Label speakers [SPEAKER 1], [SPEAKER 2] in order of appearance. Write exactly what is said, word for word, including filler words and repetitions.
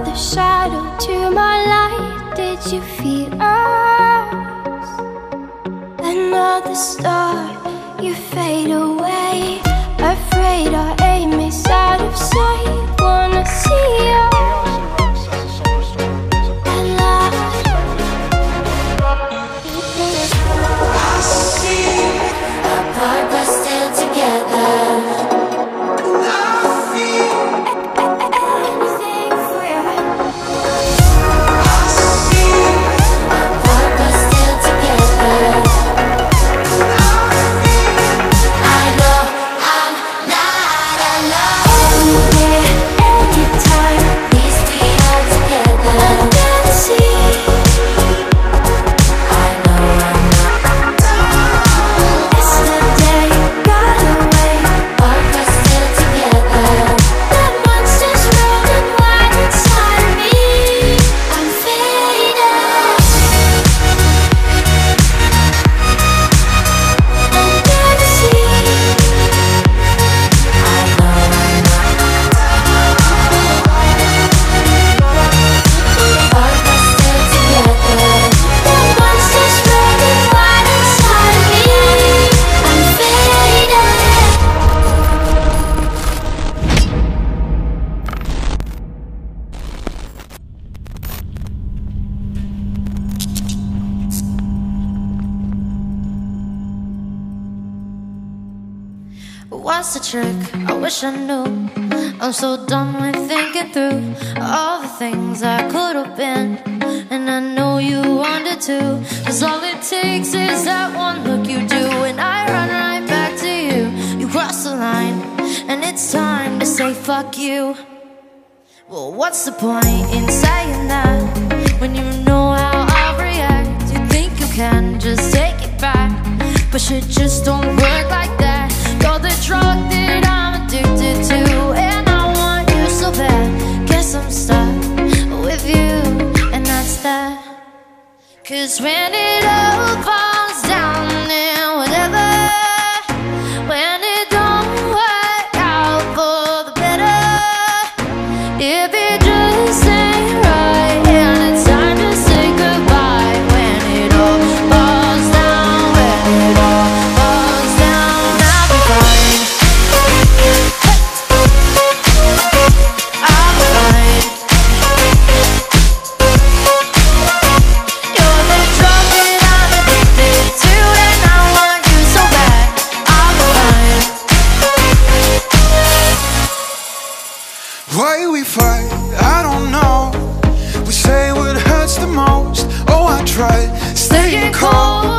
[SPEAKER 1] another shadow to my light. Did you feel us? Another star, you fade away. Afraid our aim is out of sight. Wanna see us alive. I see apart but still together.
[SPEAKER 2] What's the trick? I wish I knew. I'm so done with thinking through all the things I could have been, and I know you wanted to. Cause all it takes is that one look you do, and I run right back to you. You cross the line, and it's time to say fuck you. Well, what's the point in saying that when you know how I'll react? You think you can just take it back, but shit just don't work like that. You're the drug that I'm addicted to, and I want you so bad. Guess I'm stuck with you, and that's that. Cause when it all falls down and whatever, when it don't work out for the better, if it just ain't right and it's time to say goodbye, when it all falls down, when it all falls down, I'll be fine. I'll be fine. You're the drug that I'm addicted to, and I want you so bad. I'll be fine.
[SPEAKER 3] Why we fight, I don't know. We say what hurts the most. Oh, I tried staying cold.